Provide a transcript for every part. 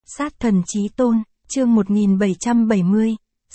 Sát thần chí tôn, chương 1770,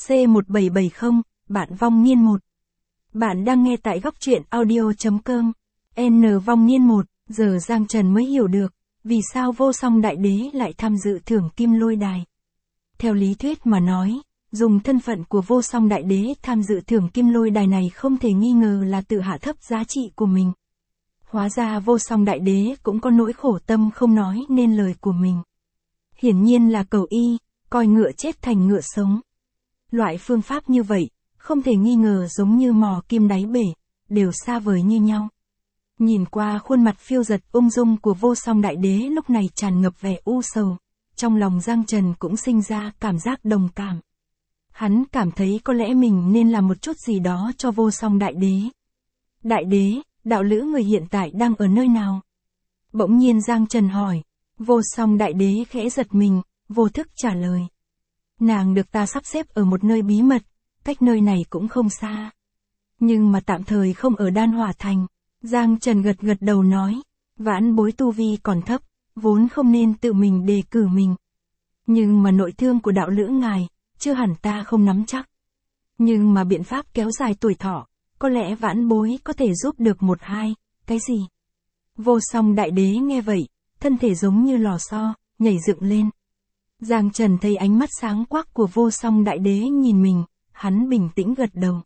C1770, bạn vong niên 1. Bạn đang nghe tại góc truyện audio.com. N vong niên 1, giờ Giang Trần mới hiểu được, vì sao vô song đại đế lại tham dự thưởng kim lôi đài. Theo lý thuyết mà nói, dùng thân phận của vô song đại đế tham dự thưởng kim lôi đài này không thể nghi ngờ là tự hạ thấp giá trị của mình. Hóa ra vô song đại đế cũng có nỗi khổ tâm không nói nên lời của mình. Hiển nhiên là cầu y, coi ngựa chết thành ngựa sống. Loại phương pháp như vậy, không thể nghi ngờ giống như mò kim đáy bể, đều xa vời như nhau. Nhìn qua khuôn mặt phiêu dật ung dung của vô song đại đế lúc này tràn ngập vẻ u sầu, trong lòng Giang Trần cũng sinh ra cảm giác đồng cảm. Hắn cảm thấy có lẽ mình nên làm một chút gì đó cho vô song đại đế. Đại đế, đạo lữ người hiện tại đang ở nơi nào? Bỗng nhiên Giang Trần hỏi. Vô song đại đế khẽ giật mình, vô thức trả lời. Nàng được ta sắp xếp ở một nơi bí mật, cách nơi này cũng không xa. Nhưng mà tạm thời không ở Đan Hỏa Thành. Giang Trần gật gật đầu nói. Vãn bối tu vi còn thấp, vốn không nên tự mình đề cử mình. Nhưng mà nội thương của đạo lữ ngài, chưa hẳn ta không nắm chắc. Nhưng mà biện pháp kéo dài tuổi thọ, có lẽ vãn bối có thể giúp được một hai, cái gì? Vô song đại đế nghe vậy, thân thể giống như lò xo, nhảy dựng lên. Giang Trần thấy ánh mắt sáng quắc của vô song đại đế nhìn mình, hắn bình tĩnh gật đầu.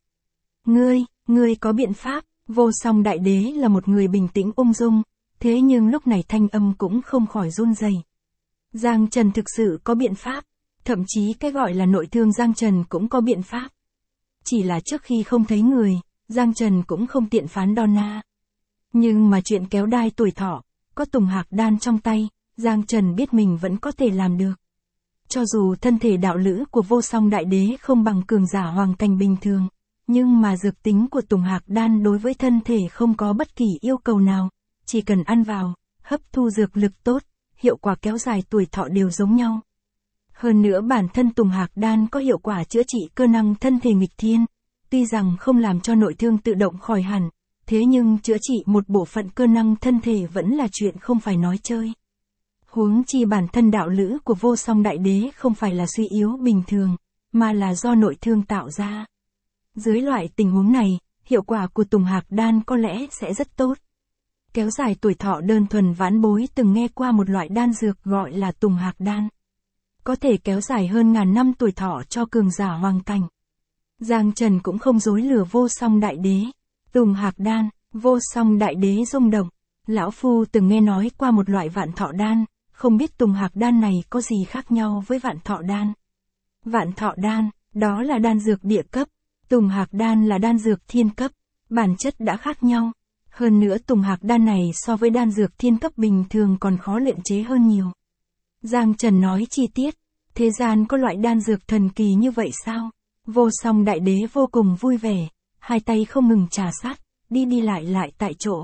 Ngươi có biện pháp, vô song đại đế là một người bình tĩnh ung dung, thế nhưng lúc này thanh âm cũng không khỏi run rẩy. Giang Trần thực sự có biện pháp, thậm chí cái gọi là nội thương Giang Trần cũng có biện pháp. Chỉ là trước khi không thấy người, Giang Trần cũng không tiện phán đo na. Nhưng mà chuyện kéo đai tuổi thọ, có Tùng Hạc Đan trong tay, Giang Trần biết mình vẫn có thể làm được. Cho dù thân thể đạo lữ của vô song đại đế không bằng cường giả hoàng cảnh bình thường, nhưng mà dược tính của Tùng Hạc Đan đối với thân thể không có bất kỳ yêu cầu nào, chỉ cần ăn vào, hấp thu dược lực tốt, hiệu quả kéo dài tuổi thọ đều giống nhau. Hơn nữa bản thân Tùng Hạc Đan có hiệu quả chữa trị cơ năng thân thể nghịch thiên, tuy rằng không làm cho nội thương tự động khỏi hẳn, thế nhưng chữa trị một bộ phận cơ năng thân thể vẫn là chuyện không phải nói chơi. Huống chi bản thân đạo lữ của vô song đại đế không phải là suy yếu bình thường, mà là do nội thương tạo ra. Dưới loại tình huống này, hiệu quả của Tùng Hạc Đan có lẽ sẽ rất tốt. Kéo dài tuổi thọ đơn thuần vãn bối từng nghe qua một loại đan dược gọi là Tùng Hạc Đan. Có thể kéo dài hơn ngàn năm tuổi thọ cho cường giả hoàng cảnh. Giang Trần cũng không dối lừa vô song đại đế. Tùng Hạc Đan, vô song đại đế rung động. Lão Phu từng nghe nói qua một loại vạn thọ đan, không biết Tùng Hạc Đan này có gì khác nhau với vạn thọ đan. Vạn thọ đan, đó là đan dược địa cấp. Tùng Hạc Đan là đan dược thiên cấp, bản chất đã khác nhau. Hơn nữa Tùng Hạc Đan này so với đan dược thiên cấp bình thường còn khó luyện chế hơn nhiều. Giang Trần nói chi tiết, thế gian có loại đan dược thần kỳ như vậy sao? Vô song đại đế vô cùng vui vẻ, hai tay không ngừng trà sát, đi lại tại chỗ.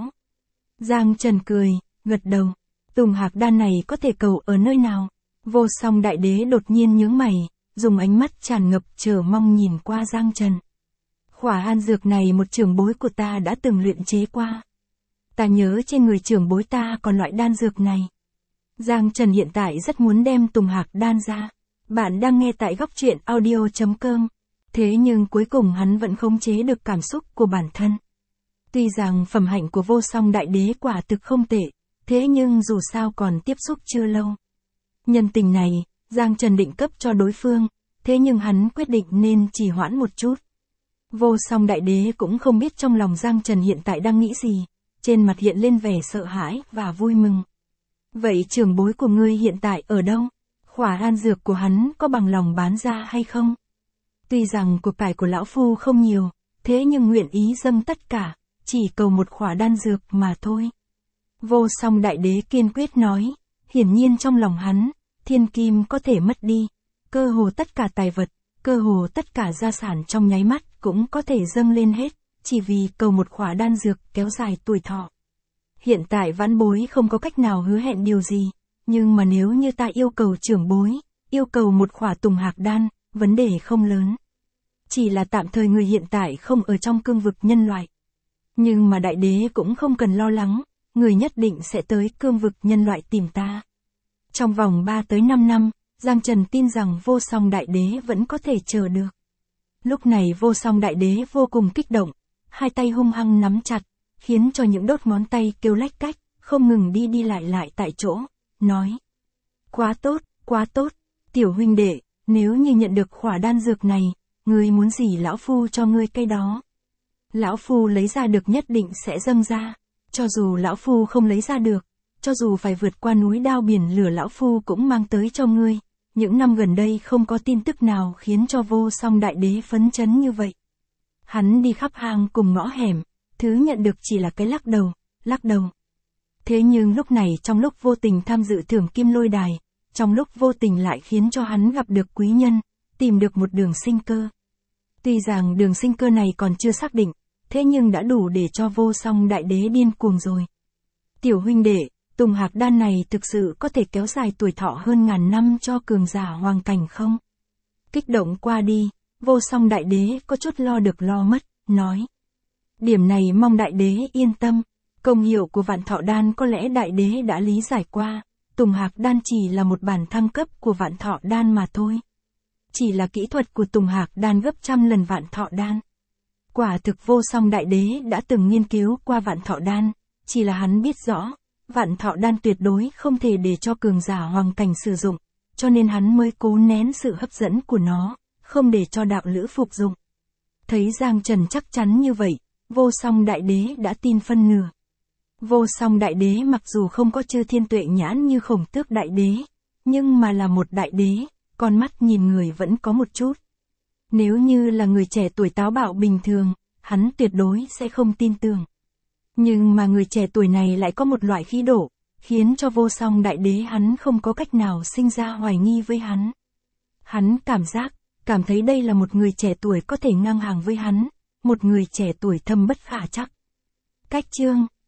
Giang Trần cười, gật đầu. Tùng Hạc Đan này có thể cầu ở nơi nào? Vô song đại đế đột nhiên nhướng mày, dùng ánh mắt tràn ngập chờ mong nhìn qua Giang Trần. Khỏa an dược này một trưởng bối của ta đã từng luyện chế qua. Ta nhớ trên người trưởng bối ta còn loại đan dược này. Giang Trần hiện tại rất muốn đem Tùng Hạc Đan ra. Bạn đang nghe tại góc truyện audio.com. Thế nhưng cuối cùng hắn vẫn khống chế được cảm xúc của bản thân. Tuy rằng phẩm hạnh của vô song đại đế quả thực không tệ, thế nhưng dù sao còn tiếp xúc chưa lâu. Nhân tình này, Giang Trần định cấp cho đối phương, thế nhưng hắn quyết định nên trì hoãn một chút. Vô song đại đế cũng không biết trong lòng Giang Trần hiện tại đang nghĩ gì, trên mặt hiện lên vẻ sợ hãi và vui mừng. Vậy trưởng bối của ngươi hiện tại ở đâu? Khỏa an dược của hắn có bằng lòng bán ra hay không? Tuy rằng của cải của lão phu không nhiều, thế nhưng nguyện ý dâng tất cả, chỉ cầu một khỏa đan dược mà thôi. Vô song đại đế kiên quyết nói, hiển nhiên trong lòng hắn, thiên kim có thể mất đi, cơ hồ tất cả tài vật, cơ hồ tất cả gia sản trong nháy mắt cũng có thể dâng lên hết, chỉ vì cầu một khỏa đan dược kéo dài tuổi thọ. Hiện tại vãn bối không có cách nào hứa hẹn điều gì, nhưng mà nếu như ta yêu cầu trưởng bối, yêu cầu một khỏa Tùng Hạc Đan, vấn đề không lớn. Chỉ là tạm thời người hiện tại không ở trong cương vực nhân loại. Nhưng mà đại đế cũng không cần lo lắng, người nhất định sẽ tới cương vực nhân loại tìm ta. Trong vòng 3 tới 5 năm, Giang Trần tin rằng Vô Song Đại Đế vẫn có thể chờ được. Lúc này Vô Song Đại Đế vô cùng kích động, hai tay hung hăng nắm chặt, khiến cho những đốt ngón tay kêu lách cách, không ngừng đi lại tại chỗ, nói. Quá tốt, tiểu huynh đệ, nếu như nhận được khỏa đan dược này, ngươi muốn gì lão phu cho ngươi cái đó. Lão phu lấy ra được nhất định sẽ dâng ra, cho dù lão phu không lấy ra được, cho dù phải vượt qua núi đao biển lửa lão phu cũng mang tới cho ngươi. Những năm gần đây không có tin tức nào khiến cho Vô Song Đại Đế phấn chấn như vậy. Hắn đi khắp hang cùng ngõ hẻm, thứ nhận được chỉ là cái lắc đầu. Thế nhưng lúc này trong lúc vô tình tham dự thưởng kim lôi đài, trong lúc vô tình lại khiến cho hắn gặp được quý nhân, tìm được một đường sinh cơ. Tuy rằng đường sinh cơ này còn chưa xác định, thế nhưng đã đủ để cho Vô Song Đại Đế điên cuồng rồi. Tiểu huynh đệ, Tùng Hạc đan này thực sự có thể kéo dài tuổi thọ hơn ngàn năm cho cường giả hoàng cảnh không? Kích động qua đi, Vô Song Đại Đế có chút lo được lo mất, nói. Điểm này mong Đại Đế yên tâm, công hiệu của Vạn Thọ đan có lẽ Đại Đế đã lý giải qua, Tùng Hạc đan chỉ là một bản thăng cấp của Vạn Thọ đan mà thôi. Chỉ là kỹ thuật của Tùng Hạc đan gấp trăm lần Vạn Thọ đan. Quả thực Vô Song Đại Đế đã từng nghiên cứu qua Vạn Thọ đan, chỉ là hắn biết rõ, Vạn Thọ đan tuyệt đối không thể để cho cường giả hoàng cảnh sử dụng, cho nên hắn mới cố nén sự hấp dẫn của nó, không để cho đạo lữ phục dụng. Thấy Giang Trần chắc chắn như vậy, Vô Song Đại Đế đã tin phân nửa. Vô Song Đại Đế mặc dù không có chư thiên tuệ nhãn như Khổng Tước Đại Đế, nhưng mà là một đại đế, con mắt nhìn người vẫn có một chút. Nếu như là người trẻ tuổi táo bạo bình thường, hắn tuyệt đối sẽ không tin tưởng. Nhưng mà người trẻ tuổi này lại có một loại khí độ, khiến cho Vô Song Đại Đế hắn không có cách nào sinh ra hoài nghi với hắn. Hắn cảm thấy đây là một người trẻ tuổi có thể ngang hàng với hắn, một người trẻ tuổi thâm bất khả chắc. Cách chương